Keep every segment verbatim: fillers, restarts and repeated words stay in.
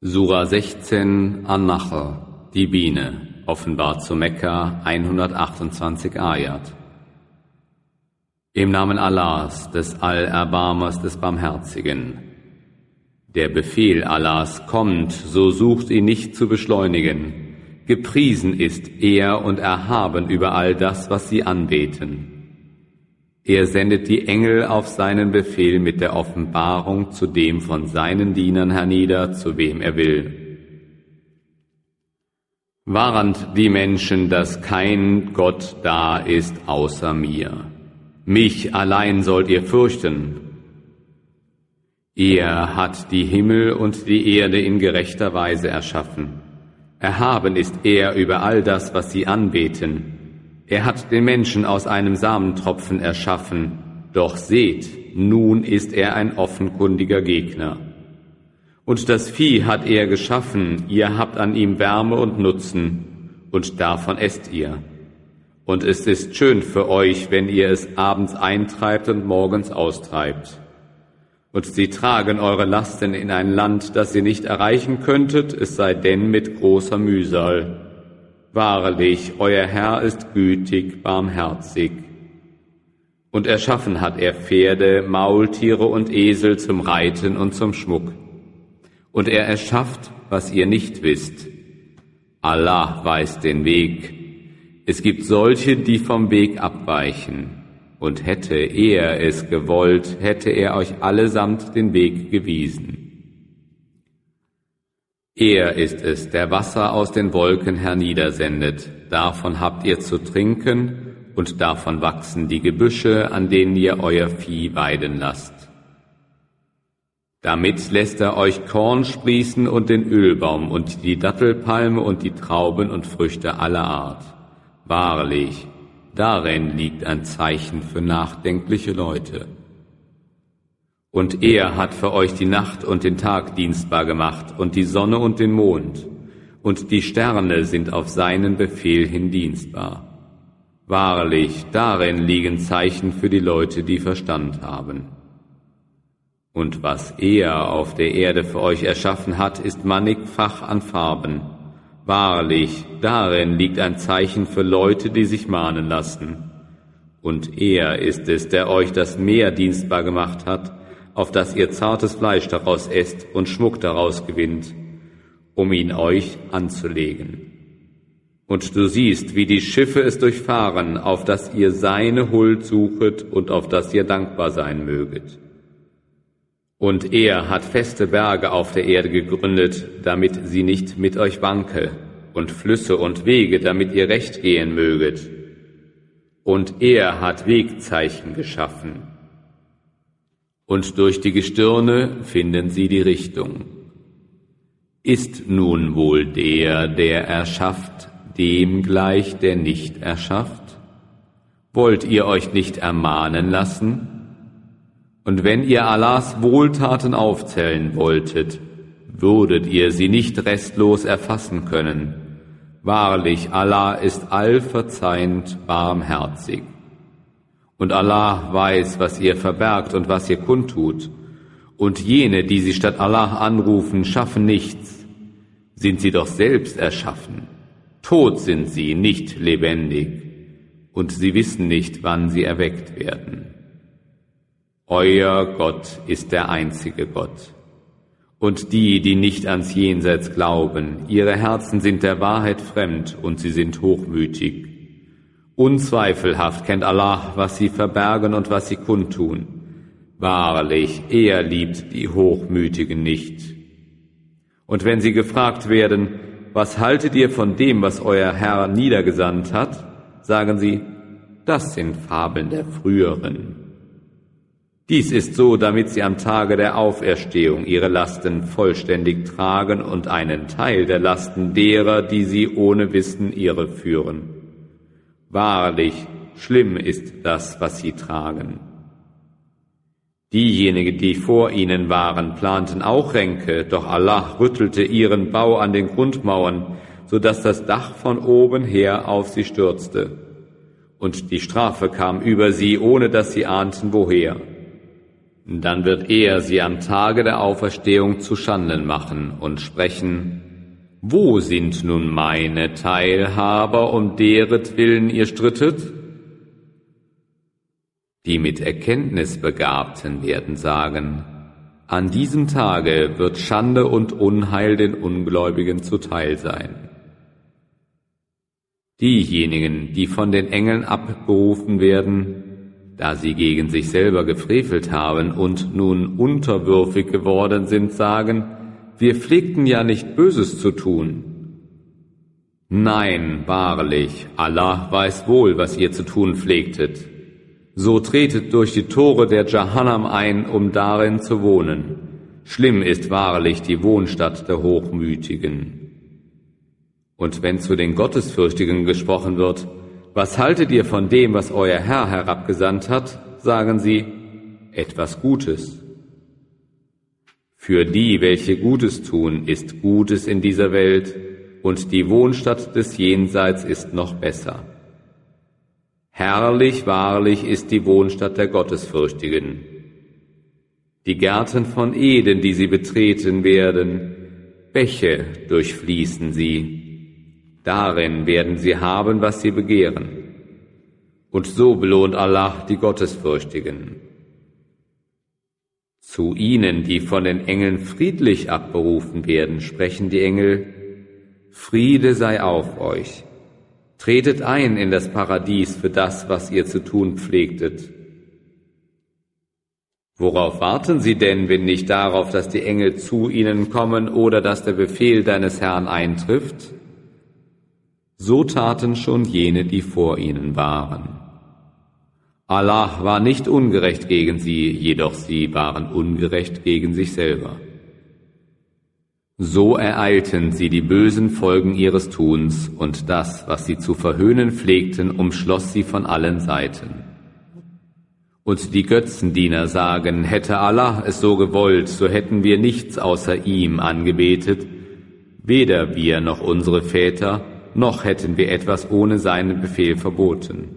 Sura sechzehn An-Nahl, die Biene, offenbart zu Mekka, hundertachtundzwanzig Ayat. Im Namen Allahs, des Allerbarmers, des Barmherzigen. Der Befehl Allahs kommt, so sucht ihn nicht zu beschleunigen. Gepriesen ist er und erhaben über all das, was sie anbeten. Er sendet die Engel auf seinen Befehl mit der Offenbarung zu dem von seinen Dienern hernieder, zu wem er will. Warnt die Menschen, dass kein Gott da ist außer mir. Mich allein sollt ihr fürchten. Er hat die Himmel und die Erde in gerechter Weise erschaffen. Erhaben ist er über all das, was sie anbeten. Er hat den Menschen aus einem Samentropfen erschaffen, doch seht, nun ist er ein offenkundiger Gegner. Und das Vieh hat er geschaffen, ihr habt an ihm Wärme und Nutzen, und davon esst ihr. Und es ist schön für euch, wenn ihr es abends eintreibt und morgens austreibt. Und sie tragen eure Lasten in ein Land, das ihr nicht erreichen könntet, es sei denn mit großer Mühsal. Wahrlich, euer Herr ist gütig, barmherzig. Und erschaffen hat er Pferde, Maultiere und Esel zum Reiten und zum Schmuck. Und er erschafft, was ihr nicht wisst. Allah weiß den Weg. Es gibt solche, die vom Weg abweichen. Und hätte er es gewollt, hätte er euch allesamt den Weg gewiesen. Er ist es, der Wasser aus den Wolken herniedersendet. Davon habt ihr zu trinken, und davon wachsen die Gebüsche, an denen ihr euer Vieh weiden lasst. Damit lässt er euch Korn sprießen und den Ölbaum und die Dattelpalme und die Trauben und Früchte aller Art. Wahrlich, darin liegt ein Zeichen für nachdenkliche Leute. Und er hat für euch die Nacht und den Tag dienstbar gemacht und die Sonne und den Mond, und die Sterne sind auf seinen Befehl hin dienstbar. Wahrlich, darin liegen Zeichen für die Leute, die Verstand haben. Und was er auf der Erde für euch erschaffen hat, ist mannigfach an Farben. Wahrlich, darin liegt ein Zeichen für Leute, die sich mahnen lassen. Und er ist es, der euch das Meer dienstbar gemacht hat, auf das ihr zartes Fleisch daraus esst und Schmuck daraus gewinnt, um ihn euch anzulegen. Und du siehst, wie die Schiffe es durchfahren, auf das ihr seine Huld suchet und auf das ihr dankbar sein möget. Und er hat feste Berge auf der Erde gegründet, damit sie nicht mit euch wanke, und Flüsse und Wege, damit ihr recht gehen möget. Und er hat Wegzeichen geschaffen. Und durch die Gestirne finden sie die Richtung. Ist nun wohl der, der erschafft, dem gleich, der nicht erschafft? Wollt ihr euch nicht ermahnen lassen? Und wenn ihr Allahs Wohltaten aufzählen wolltet, würdet ihr sie nicht restlos erfassen können. Wahrlich, Allah ist allverzeihend barmherzig. Und Allah weiß, was ihr verbergt und was ihr kundtut. Und jene, die sie statt Allah anrufen, schaffen nichts. Sind sie doch selbst erschaffen. Tot sind sie, nicht lebendig. Und sie wissen nicht, wann sie erweckt werden. Euer Gott ist der einzige Gott. Und die, die nicht ans Jenseits glauben, ihre Herzen sind der Wahrheit fremd und sie sind hochmütig. Unzweifelhaft kennt Allah, was sie verbergen und was sie kundtun. Wahrlich, er liebt die Hochmütigen nicht. Und wenn sie gefragt werden, was haltet ihr von dem, was euer Herr niedergesandt hat, sagen sie, das sind Fabeln der Früheren. Dies ist so, damit sie am Tage der Auferstehung ihre Lasten vollständig tragen und einen Teil der Lasten derer, die sie ohne Wissen irreführen. Wahrlich, schlimm ist das, was sie tragen. Diejenigen, die vor ihnen waren, planten auch Ränke, doch Allah rüttelte ihren Bau an den Grundmauern, so dass das Dach von oben her auf sie stürzte. Und die Strafe kam über sie, ohne dass sie ahnten, woher. Dann wird er sie am Tage der Auferstehung zuschanden machen und sprechen: Wo sind nun meine Teilhaber, um deretwillen ihr strittet? Die mit Erkenntnis Begabten werden sagen: An diesem Tage wird Schande und Unheil den Ungläubigen zuteil sein. Diejenigen, die von den Engeln abberufen werden, da sie gegen sich selber gefrevelt haben und nun unterwürfig geworden sind, sagen: Wir pflegten ja nicht Böses zu tun. Nein, wahrlich, Allah weiß wohl, was ihr zu tun pflegtet. So tretet durch die Tore der Jahannam ein, um darin zu wohnen. Schlimm ist wahrlich die Wohnstatt der Hochmütigen. Und wenn zu den Gottesfürchtigen gesprochen wird: Was haltet ihr von dem, was euer Herr herabgesandt hat? Sagen sie: Etwas Gutes. Für die, welche Gutes tun, ist Gutes in dieser Welt, und die Wohnstatt des Jenseits ist noch besser. Herrlich, wahrlich ist die Wohnstatt der Gottesfürchtigen. Die Gärten von Eden, die sie betreten werden, Bäche durchfließen sie. Darin werden sie haben, was sie begehren. Und so belohnt Allah die Gottesfürchtigen. Zu ihnen, die von den Engeln friedlich abberufen werden, sprechen die Engel: Friede sei auf euch. Tretet ein in das Paradies für das, was ihr zu tun pflegtet. Worauf warten sie denn, wenn nicht darauf, dass die Engel zu ihnen kommen oder dass der Befehl deines Herrn eintrifft? So taten schon jene, die vor ihnen waren. Allah war nicht ungerecht gegen sie, jedoch sie waren ungerecht gegen sich selber. So ereilten sie die bösen Folgen ihres Tuns, und das, was sie zu verhöhnen pflegten, umschloss sie von allen Seiten. Und die Götzendiener sagen: Hätte Allah es so gewollt, so hätten wir nichts außer ihm angebetet, weder wir noch unsere Väter, noch hätten wir etwas ohne seinen Befehl verboten.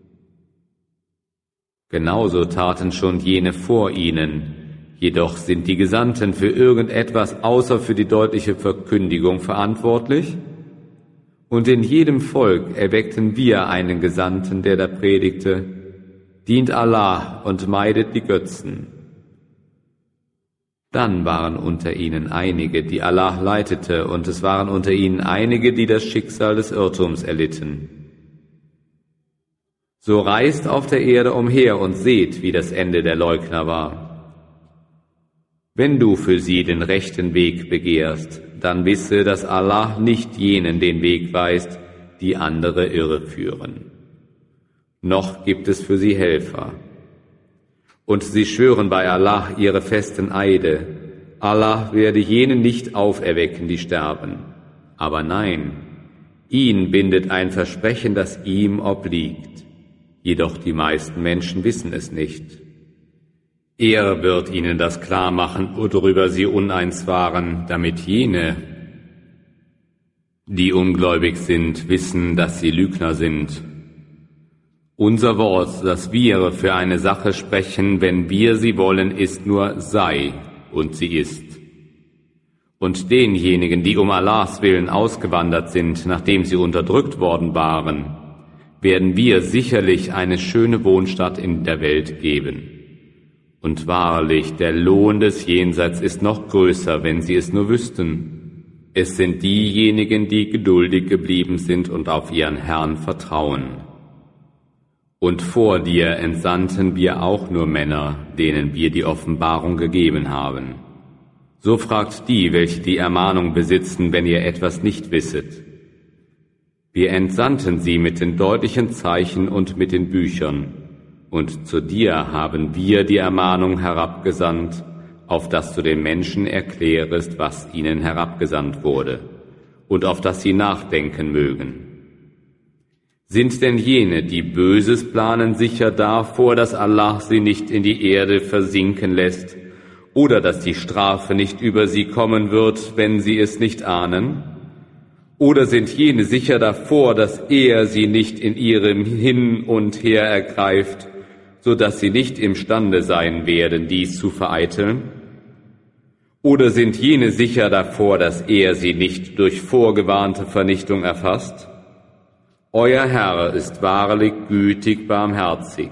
Genauso taten schon jene vor ihnen, jedoch sind die Gesandten für irgendetwas außer für die deutliche Verkündigung verantwortlich? Und in jedem Volk erweckten wir einen Gesandten, der da predigte: Dient Allah und meidet die Götzen. Dann waren unter ihnen einige, die Allah leitete, und es waren unter ihnen einige, die das Schicksal des Irrtums erlitten. So reist auf der Erde umher und seht, wie das Ende der Leugner war. Wenn du für sie den rechten Weg begehrst, dann wisse, dass Allah nicht jenen den Weg weist, die andere irreführen. Noch gibt es für sie Helfer. Und sie schwören bei Allah ihre festen Eide: Allah werde jene nicht auferwecken, die sterben. Aber nein, ihn bindet ein Versprechen, das ihm obliegt. Jedoch die meisten Menschen wissen es nicht. Er wird ihnen das klar machen, worüber sie uneins waren, damit jene, die ungläubig sind, wissen, dass sie Lügner sind. Unser Wort, das wir für eine Sache sprechen, wenn wir sie wollen, ist nur sei, und sie ist. Und denjenigen, die um Allahs Willen ausgewandert sind, nachdem sie unterdrückt worden waren, werden wir sicherlich eine schöne Wohnstatt in der Welt geben. Und wahrlich, der Lohn des Jenseits ist noch größer, wenn sie es nur wüssten. Es sind diejenigen, die geduldig geblieben sind und auf ihren Herrn vertrauen. Und vor dir entsandten wir auch nur Männer, denen wir die Offenbarung gegeben haben. So fragt die, welche die Ermahnung besitzen, wenn ihr etwas nicht wisset. Wir entsandten sie mit den deutlichen Zeichen und mit den Büchern. Und zu dir haben wir die Ermahnung herabgesandt, auf dass du den Menschen erklärest, was ihnen herabgesandt wurde, und auf dass sie nachdenken mögen. Sind denn jene, die Böses planen, sicher davor, dass Allah sie nicht in die Erde versinken lässt, oder dass die Strafe nicht über sie kommen wird, wenn sie es nicht ahnen? Oder sind jene sicher davor, dass er sie nicht in ihrem Hin und Her ergreift, so dass sie nicht imstande sein werden, dies zu vereiteln? Oder sind jene sicher davor, dass er sie nicht durch vorgewarnte Vernichtung erfasst? Euer Herr ist wahrlich gütig barmherzig.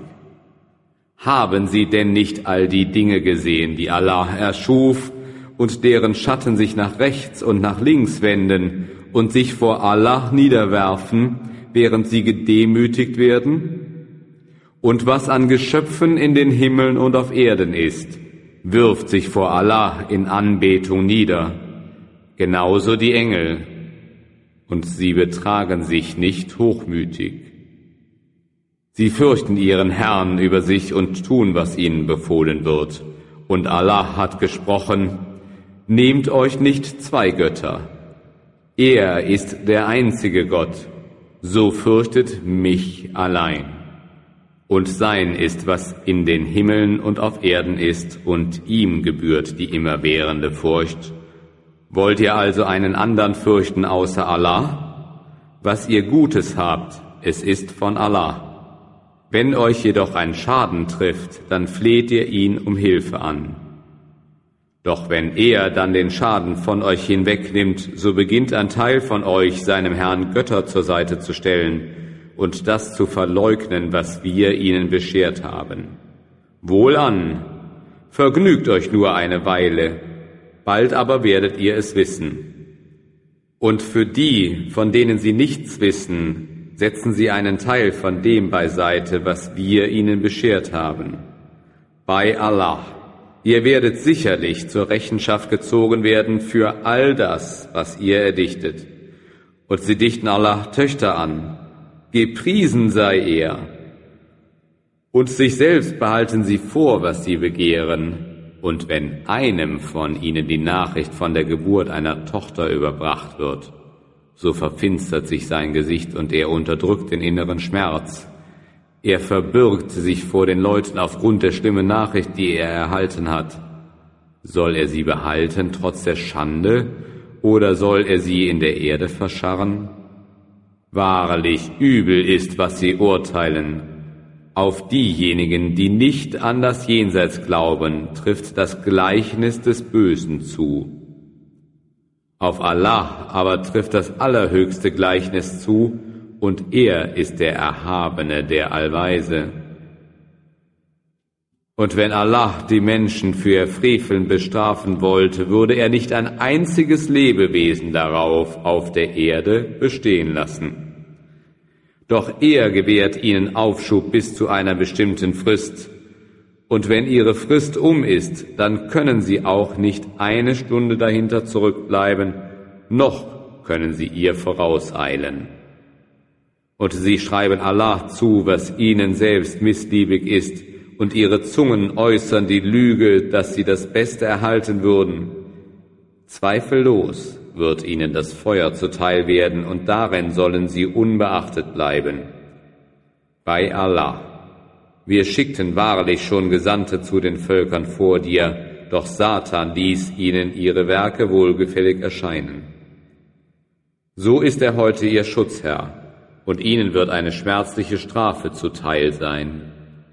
Haben Sie denn nicht all die Dinge gesehen, die Allah erschuf und deren Schatten sich nach rechts und nach links wenden und sich vor Allah niederwerfen, während sie gedemütigt werden? Und was an Geschöpfen in den Himmeln und auf Erden ist, wirft sich vor Allah in Anbetung nieder, genauso die Engel, und sie betragen sich nicht hochmütig. Sie fürchten ihren Herrn über sich und tun, was ihnen befohlen wird. Und Allah hat gesprochen: Nehmt euch nicht zwei Götter. Er ist der einzige Gott, so fürchtet mich allein. Und sein ist, was in den Himmeln und auf Erden ist, und ihm gebührt die immerwährende Furcht. Wollt ihr also einen anderen fürchten außer Allah? Was ihr Gutes habt, es ist von Allah. Wenn euch jedoch ein Schaden trifft, dann fleht ihr ihn um Hilfe an. Doch wenn er dann den Schaden von euch hinwegnimmt, so beginnt ein Teil von euch, seinem Herrn Götter zur Seite zu stellen und das zu verleugnen, was wir ihnen beschert haben. Wohlan, vergnügt euch nur eine Weile, bald aber werdet ihr es wissen. Und für die, von denen sie nichts wissen, setzen sie einen Teil von dem beiseite, was wir ihnen beschert haben. Bei Allah, ihr werdet sicherlich zur Rechenschaft gezogen werden für all das, was ihr erdichtet. Und sie dichten Allah Töchter an. Gepriesen sei er. Und sich selbst behalten sie vor, was sie begehren. Und wenn einem von ihnen die Nachricht von der Geburt einer Tochter überbracht wird, so verfinstert sich sein Gesicht und er unterdrückt den inneren Schmerz. Er verbirgt sich vor den Leuten aufgrund der schlimmen Nachricht, die er erhalten hat. Soll er sie behalten trotz der Schande, oder soll er sie in der Erde verscharren? Wahrlich, übel ist, was sie urteilen. Auf diejenigen, die nicht an das Jenseits glauben, trifft das Gleichnis des Bösen zu. Auf Allah aber trifft das allerhöchste Gleichnis zu, und er ist der Erhabene, der Allweise. Und wenn Allah die Menschen für ihr Freveln bestrafen wollte, würde er nicht ein einziges Lebewesen darauf auf der Erde bestehen lassen. Doch er gewährt ihnen Aufschub bis zu einer bestimmten Frist. Und wenn ihre Frist um ist, dann können sie auch nicht eine Stunde dahinter zurückbleiben, noch können sie ihr vorauseilen. Und sie schreiben Allah zu, was ihnen selbst missliebig ist, und ihre Zungen äußern die Lüge, dass sie das Beste erhalten würden. Zweifellos wird ihnen das Feuer zuteil werden, und darin sollen sie unbeachtet bleiben. Bei Allah. Wir schickten wahrlich schon Gesandte zu den Völkern vor dir, doch Satan ließ ihnen ihre Werke wohlgefällig erscheinen. So ist er heute ihr Schutzherr, und ihnen wird eine schmerzliche Strafe zuteil sein.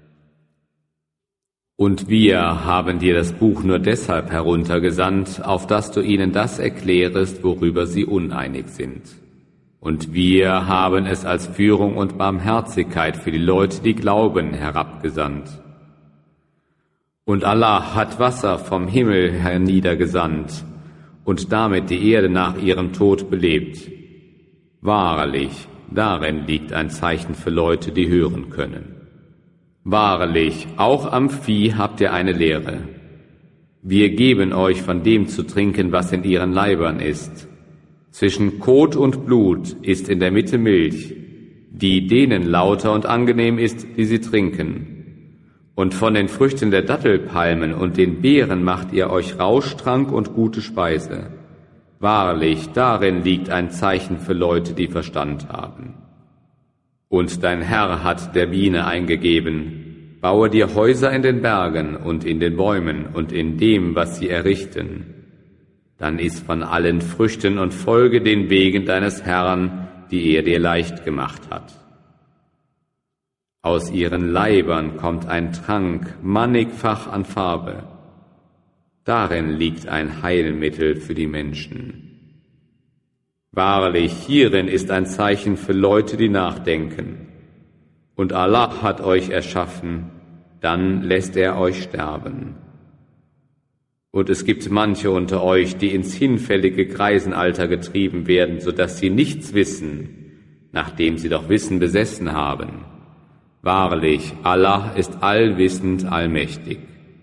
Und wir haben dir das Buch nur deshalb heruntergesandt, auf dass du ihnen das erklärest, worüber sie uneinig sind. Und wir haben es als Führung und Barmherzigkeit für die Leute, die glauben, herabgesandt. Und Allah hat Wasser vom Himmel herniedergesandt und damit die Erde nach ihrem Tod belebt. Wahrlich, darin liegt ein Zeichen für Leute, die hören können. Wahrlich, auch am Vieh habt ihr eine Lehre. Wir geben euch von dem zu trinken, was in ihren Leibern ist. Zwischen Kot und Blut ist in der Mitte Milch, die denen lauter und angenehm ist, die sie trinken. Und von den Früchten der Dattelpalmen und den Beeren macht ihr euch Rauschtrank und gute Speise. Wahrlich, darin liegt ein Zeichen für Leute, die Verstand haben. Und dein Herr hat der Biene eingegeben: Baue dir Häuser in den Bergen und in den Bäumen und in dem, was sie errichten. Dann iss von allen Früchten und folge den Wegen deines Herrn, die er dir leicht gemacht hat. Aus ihren Leibern kommt ein Trank, mannigfach an Farbe. Darin liegt ein Heilmittel für die Menschen. Wahrlich, hierin ist ein Zeichen für Leute, die nachdenken. Und Allah hat euch erschaffen, dann lässt er euch sterben. Und es gibt manche unter euch, die ins hinfällige Greisenalter getrieben werden, so dass sie nichts wissen, nachdem sie doch Wissen besessen haben. Wahrlich, Allah ist allwissend, allmächtig.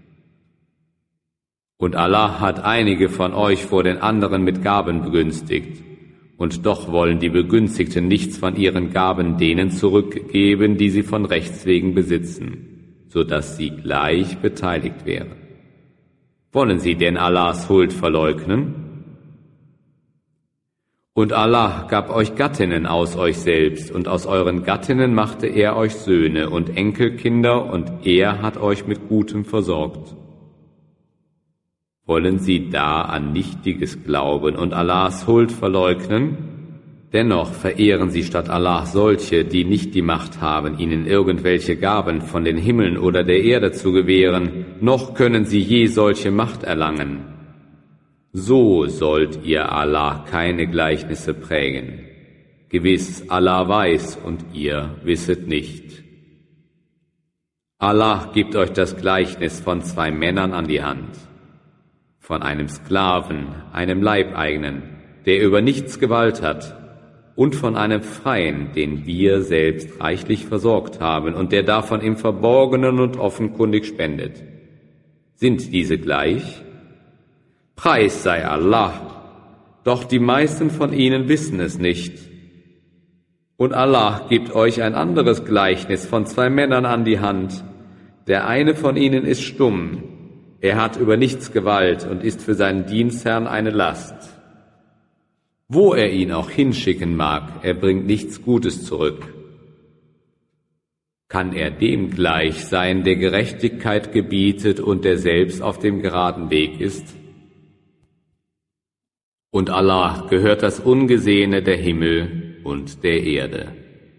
Und Allah hat einige von euch vor den anderen mit Gaben begünstigt, und doch wollen die Begünstigten nichts von ihren Gaben denen zurückgeben, die sie von Rechts wegen besitzen, so dass sie gleich beteiligt wären. Wollen sie denn Allahs Huld verleugnen? Und Allah gab euch Gattinnen aus euch selbst, und aus euren Gattinnen machte er euch Söhne und Enkelkinder, und er hat euch mit Gutem versorgt. Wollen sie da an Nichtiges glauben und Allahs Huld verleugnen? Dennoch verehren sie statt Allah solche, die nicht die Macht haben, ihnen irgendwelche Gaben von den Himmeln oder der Erde zu gewähren, noch können sie je solche Macht erlangen. So sollt ihr Allah keine Gleichnisse prägen. Gewiss, Allah weiß und ihr wisset nicht. Allah gibt euch das Gleichnis von zwei Männern an die Hand, von einem Sklaven, einem Leibeigenen, der über nichts Gewalt hat, und von einem Freien, den wir selbst reichlich versorgt haben und der davon im Verborgenen und offenkundig spendet. Sind diese gleich? Preis sei Allah, doch die meisten von ihnen wissen es nicht. Und Allah gibt euch ein anderes Gleichnis von zwei Männern an die Hand. Der eine von ihnen ist stumm, er hat über nichts Gewalt und ist für seinen Dienstherrn eine Last. Wo er ihn auch hinschicken mag, er bringt nichts Gutes zurück. Kann er dem gleich sein, der Gerechtigkeit gebietet und der selbst auf dem geraden Weg ist? Und Allah gehört das Ungesehene der Himmel und der Erde.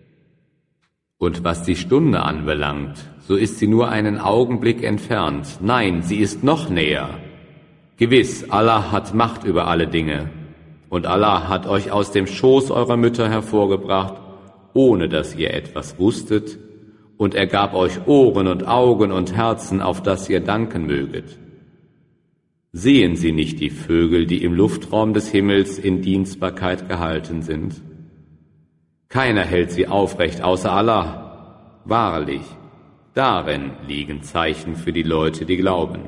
Und was die Stunde anbelangt, so ist sie nur einen Augenblick entfernt. Nein, sie ist noch näher. Gewiss, Allah hat Macht über alle Dinge. Und Allah hat euch aus dem Schoß eurer Mütter hervorgebracht, ohne dass ihr etwas wusstet, und er gab euch Ohren und Augen und Herzen, auf das ihr danken möget. Sehen Sie nicht die Vögel, die im Luftraum des Himmels in Dienstbarkeit gehalten sind? Keiner hält sie aufrecht außer Allah. Wahrlich, darin liegen Zeichen für die Leute, die glauben.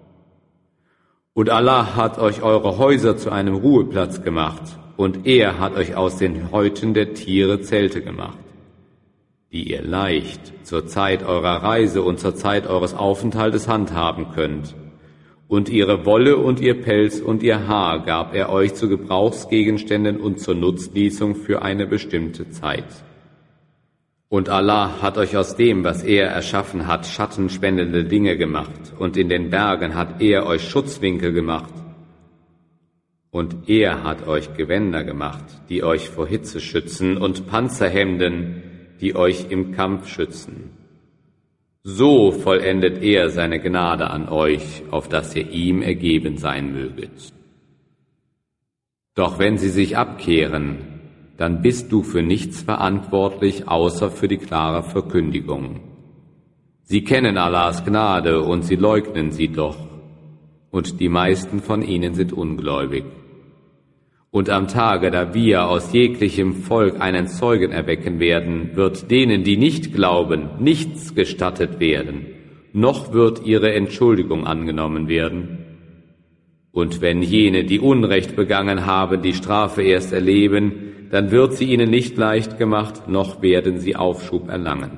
Und Allah hat euch eure Häuser zu einem Ruheplatz gemacht, und er hat euch aus den Häuten der Tiere Zelte gemacht, die ihr leicht zur Zeit eurer Reise und zur Zeit eures Aufenthaltes handhaben könnt. Und ihre Wolle und ihr Pelz und ihr Haar gab er euch zu Gebrauchsgegenständen und zur Nutznießung für eine bestimmte Zeit. Und Allah hat euch aus dem, was er erschaffen hat, schattenspendende Dinge gemacht, und in den Bergen hat er euch Schutzwinkel gemacht. Und er hat euch Gewänder gemacht, die euch vor Hitze schützen, und Panzerhemden, die euch im Kampf schützen. So vollendet er seine Gnade an euch, auf dass ihr ihm ergeben sein möget. Doch wenn sie sich abkehren, dann bist du für nichts verantwortlich, außer für die klare Verkündigung. Sie kennen Allahs Gnade und sie leugnen sie doch, und die meisten von ihnen sind ungläubig. Und am Tage, da wir aus jeglichem Volk einen Zeugen erwecken werden, wird denen, die nicht glauben, nichts gestattet werden, noch wird ihre Entschuldigung angenommen werden. Und wenn jene, die Unrecht begangen haben, die Strafe erst erleben, dann wird sie ihnen nicht leicht gemacht, noch werden sie Aufschub erlangen.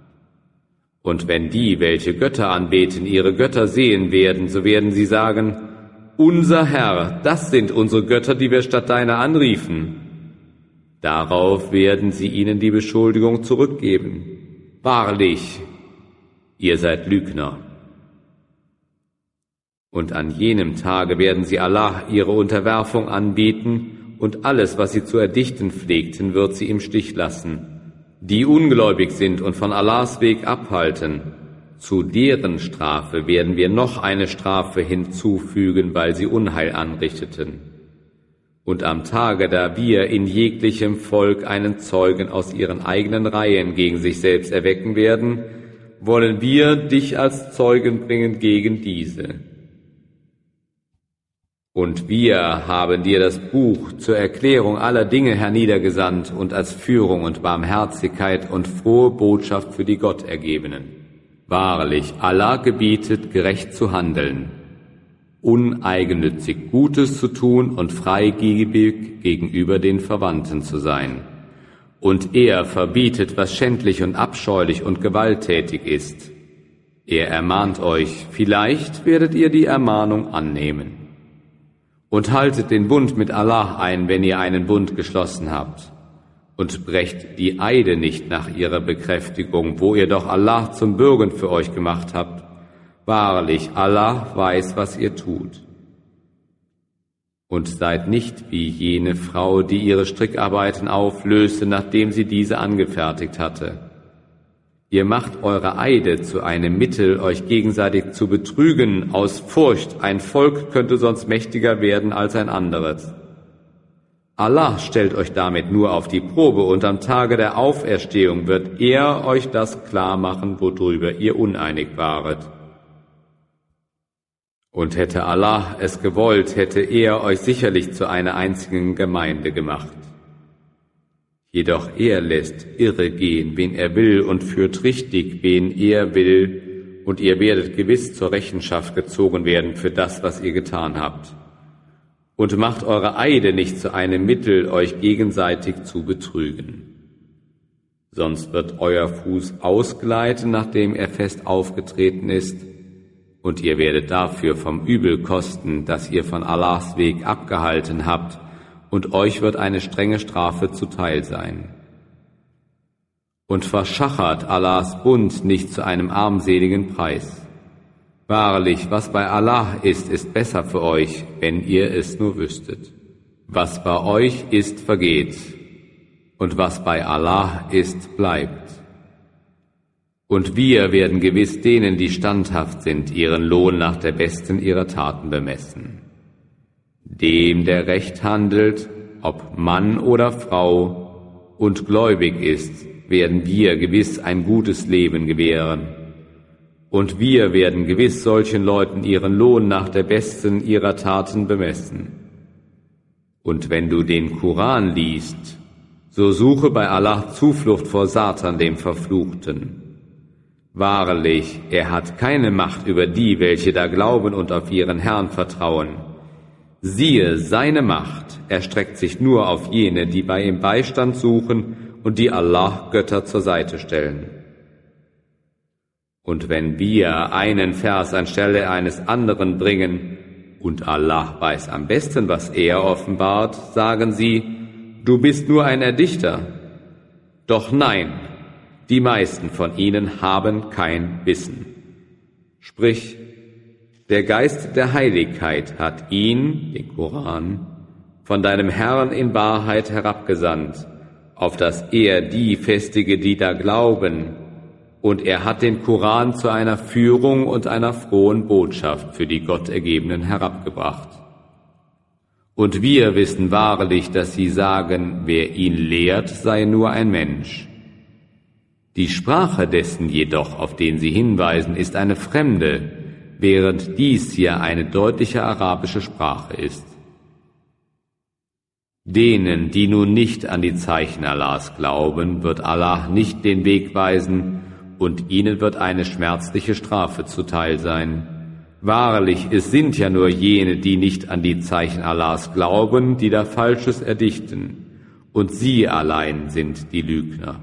Und wenn die, welche Götter anbeten, ihre Götter sehen werden, so werden sie sagen: Unser Herr, das sind unsere Götter, die wir statt deiner anriefen. Darauf werden sie ihnen die Beschuldigung zurückgeben: Wahrlich, ihr seid Lügner. Und an jenem Tage werden sie Allah ihre Unterwerfung anbieten, und alles, was sie zu erdichten pflegten, wird sie im Stich lassen. die ungläubig sind und von Allahs Weg abhalten, zu deren Strafe werden wir noch eine Strafe hinzufügen, weil sie Unheil anrichteten. Und am Tage, da wir in jeglichem Volk einen Zeugen aus ihren eigenen Reihen gegen sich selbst erwecken werden, wollen wir dich als Zeugen bringen gegen diese. Und wir haben dir das Buch zur Erklärung aller Dinge herniedergesandt und als Führung und Barmherzigkeit und frohe Botschaft für die Gottergebenen. Wahrlich, Allah gebietet, gerecht zu handeln, uneigennützig Gutes zu tun und freigebig gegenüber den Verwandten zu sein. Und er verbietet, was schändlich und abscheulich und gewalttätig ist. Er ermahnt euch, vielleicht werdet ihr die Ermahnung annehmen. Und haltet den Bund mit Allah ein, wenn ihr einen Bund geschlossen habt. Und brecht die Eide nicht nach ihrer Bekräftigung, wo ihr doch Allah zum Bürgen für euch gemacht habt. Wahrlich, Allah weiß, was ihr tut. Und seid nicht wie jene Frau, die ihre Strickarbeiten auflöste, nachdem sie diese angefertigt hatte. Ihr macht eure Eide zu einem Mittel, euch gegenseitig zu betrügen, aus Furcht, ein Volk könnte sonst mächtiger werden als ein anderes. Allah stellt euch damit nur auf die Probe, und am Tage der Auferstehung wird er euch das klar machen, worüber ihr uneinig waret. Und hätte Allah es gewollt, hätte er euch sicherlich zu einer einzigen Gemeinde gemacht. Jedoch er lässt irre gehen, wen er will, und führt richtig, wen er will, und ihr werdet gewiss zur Rechenschaft gezogen werden für das, was ihr getan habt. Und macht eure Eide nicht zu einem Mittel, euch gegenseitig zu betrügen. Sonst wird euer Fuß ausgleiten, nachdem er fest aufgetreten ist, und ihr werdet dafür vom Übel kosten, dass ihr von Allahs Weg abgehalten habt, und euch wird eine strenge Strafe zuteil sein. Und verschachert Allahs Bund nicht zu einem armseligen Preis. Wahrlich, was bei Allah ist, ist besser für euch, wenn ihr es nur wüsstet. Was bei euch ist, vergeht, und was bei Allah ist, bleibt. Und wir werden gewiss denen, die standhaft sind, ihren Lohn nach der besten ihrer Taten bemessen. Dem, der recht handelt, ob Mann oder Frau, und gläubig ist, werden wir gewiss ein gutes Leben gewähren. Und wir werden gewiss solchen Leuten ihren Lohn nach der besten ihrer Taten bemessen. Und wenn du den Koran liest, so suche bei Allah Zuflucht vor Satan, dem Verfluchten. Wahrlich, er hat keine Macht über die, welche da glauben und auf ihren Herrn vertrauen. Siehe, seine Macht erstreckt sich nur auf jene, die bei ihm Beistand suchen und die Allah Götter zur Seite stellen. Und wenn wir einen Vers anstelle eines anderen bringen, und Allah weiß am besten, was er offenbart, sagen sie, du bist nur ein Erdichter. Doch nein, die meisten von ihnen haben kein Wissen. Sprich, der Geist der Heiligkeit hat ihn, den Koran, von deinem Herrn in Wahrheit herabgesandt, auf dass er die festige, die da glauben, und er hat den Koran zu einer Führung und einer frohen Botschaft für die Gottergebenen herabgebracht. Und wir wissen wahrlich, dass sie sagen, wer ihn lehrt, sei nur ein Mensch. Die Sprache dessen jedoch, auf den sie hinweisen, ist eine fremde, während dies hier eine deutliche arabische Sprache ist. Denen, die nun nicht an die Zeichen Allahs glauben, wird Allah nicht den Weg weisen, und ihnen wird eine schmerzliche Strafe zuteil sein. Wahrlich, es sind ja nur jene, die nicht an die Zeichen Allahs glauben, die da Falsches erdichten, und sie allein sind die Lügner.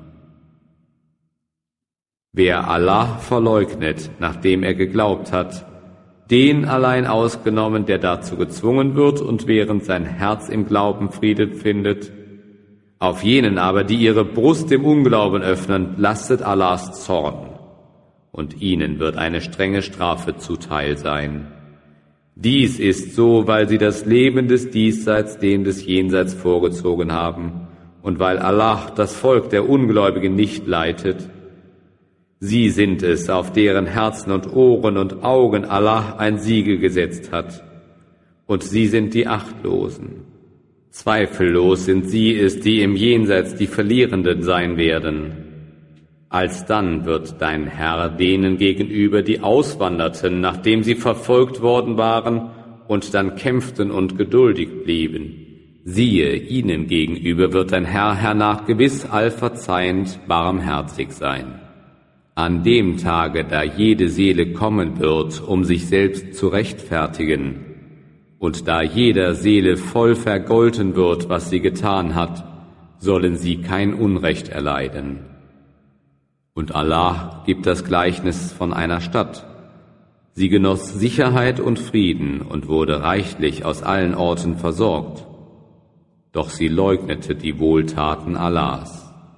Wer Allah verleugnet, nachdem er geglaubt hat, den allein ausgenommen, der dazu gezwungen wird und während sein Herz im Glauben Frieden findet, auf jenen aber, die ihre Brust dem Unglauben öffnen, lastet Allahs Zorn, und ihnen wird eine strenge Strafe zuteil sein. Dies ist so, weil sie das Leben des Diesseits dem des Jenseits vorgezogen haben und weil Allah das Volk der Ungläubigen nicht leitet. Sie sind es, auf deren Herzen und Ohren und Augen Allah ein Siegel gesetzt hat, und sie sind die Achtlosen. Zweifellos sind sie es, die im Jenseits die Verlierenden sein werden. Alsdann wird dein Herr denen gegenüber, die auswanderten, nachdem sie verfolgt worden waren und dann kämpften und geduldig blieben. Siehe, ihnen gegenüber wird dein Herr hernach gewiss allverzeihend barmherzig sein. An dem Tage, da jede Seele kommen wird, um sich selbst zu rechtfertigen, und da jeder Seele voll vergolten wird, was sie getan hat, sollen sie kein Unrecht erleiden. Und Allah gibt das Gleichnis von einer Stadt. Sie genoss Sicherheit und Frieden und wurde reichlich aus allen Orten versorgt. Doch sie leugnete die Wohltaten Allahs.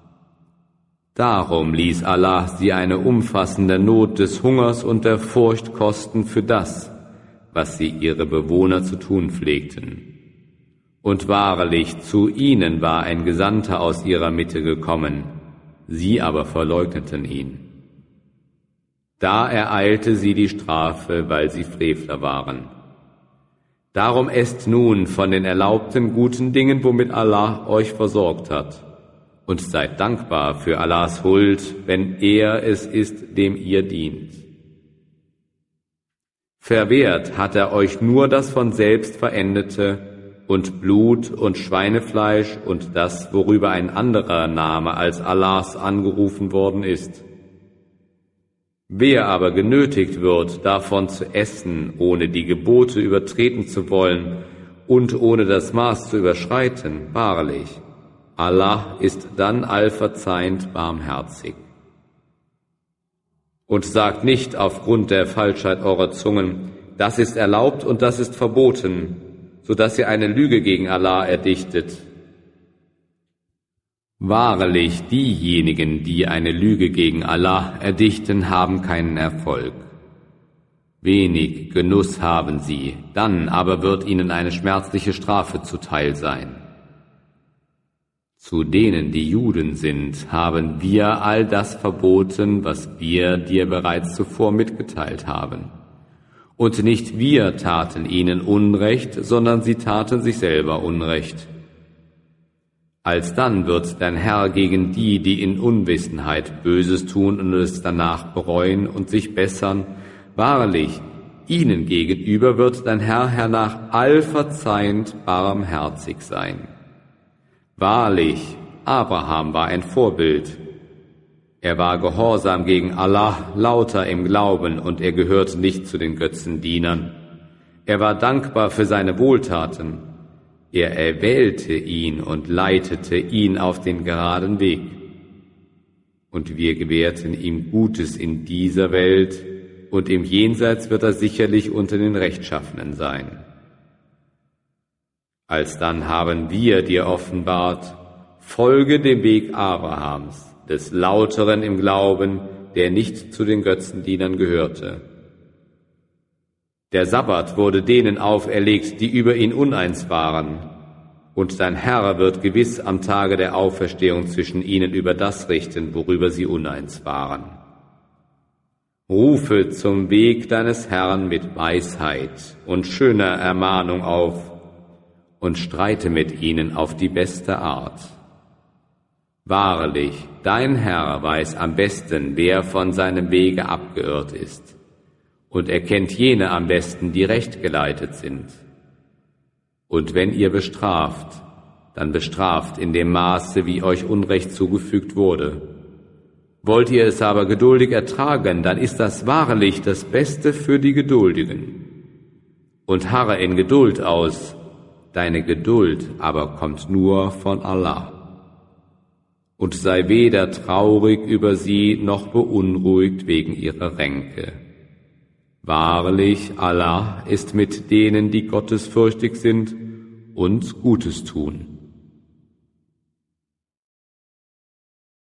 Darum ließ Allah sie eine umfassende Not des Hungers und der Furcht kosten für das, was sie ihre Bewohner zu tun pflegten. Und wahrlich, zu ihnen war ein Gesandter aus ihrer Mitte gekommen, sie aber verleugneten ihn. Da ereilte sie die Strafe, weil sie Frevler waren. Darum esst nun von den erlaubten guten Dingen, womit Allah euch versorgt hat, und seid dankbar für Allahs Huld, wenn er es ist, dem ihr dient. Verwehrt hat er euch nur das von selbst Verendete und Blut und Schweinefleisch und das, worüber ein anderer Name als Allahs angerufen worden ist. Wer aber genötigt wird, davon zu essen, ohne die Gebote übertreten zu wollen und ohne das Maß zu überschreiten, wahrlich, Allah ist dann allverzeihend barmherzig. Und sagt nicht aufgrund der Falschheit eurer Zungen, das ist erlaubt und das ist verboten, so dass ihr eine Lüge gegen Allah erdichtet. Wahrlich, diejenigen, die eine Lüge gegen Allah erdichten, haben keinen Erfolg. Wenig Genuss haben sie, dann aber wird ihnen eine schmerzliche Strafe zuteil sein. Zu denen, die Juden sind, haben wir all das verboten, was wir dir bereits zuvor mitgeteilt haben. Und nicht wir taten ihnen Unrecht, sondern sie taten sich selber Unrecht. Alsdann wird dein Herr gegen die, die in Unwissenheit Böses tun und es danach bereuen und sich bessern, wahrlich, ihnen gegenüber wird dein Herr hernach allverzeihend barmherzig sein. Wahrlich, Abraham war ein Vorbild. Er war gehorsam gegen Allah, lauter im Glauben, und er gehörte nicht zu den Götzendienern. Er war dankbar für seine Wohltaten. Er erwählte ihn und leitete ihn auf den geraden Weg. Und wir gewährten ihm Gutes in dieser Welt, und im Jenseits wird er sicherlich unter den Rechtschaffenen sein. Alsdann haben wir dir offenbart, folge dem Weg Abrahams, des Lauteren im Glauben, der nicht zu den Götzendienern gehörte. Der Sabbat wurde denen auferlegt, die über ihn uneins waren, und dein Herr wird gewiss am Tage der Auferstehung zwischen ihnen über das richten, worüber sie uneins waren. Rufe zum Weg deines Herrn mit Weisheit und schöner Ermahnung auf, und streite mit ihnen auf die beste Art. Wahrlich, dein Herr weiß am besten, wer von seinem Wege abgeirrt ist, und er kennt jene am besten, die recht geleitet sind. Und wenn ihr bestraft, dann bestraft in dem Maße, wie euch Unrecht zugefügt wurde. Wollt ihr es aber geduldig ertragen, dann ist das wahrlich das Beste für die Geduldigen. Und harre in Geduld aus, deine Geduld aber kommt nur von Allah. Und sei weder traurig über sie noch beunruhigt wegen ihrer Ränke. Wahrlich, Allah ist mit denen, die gottesfürchtig sind und Gutes tun.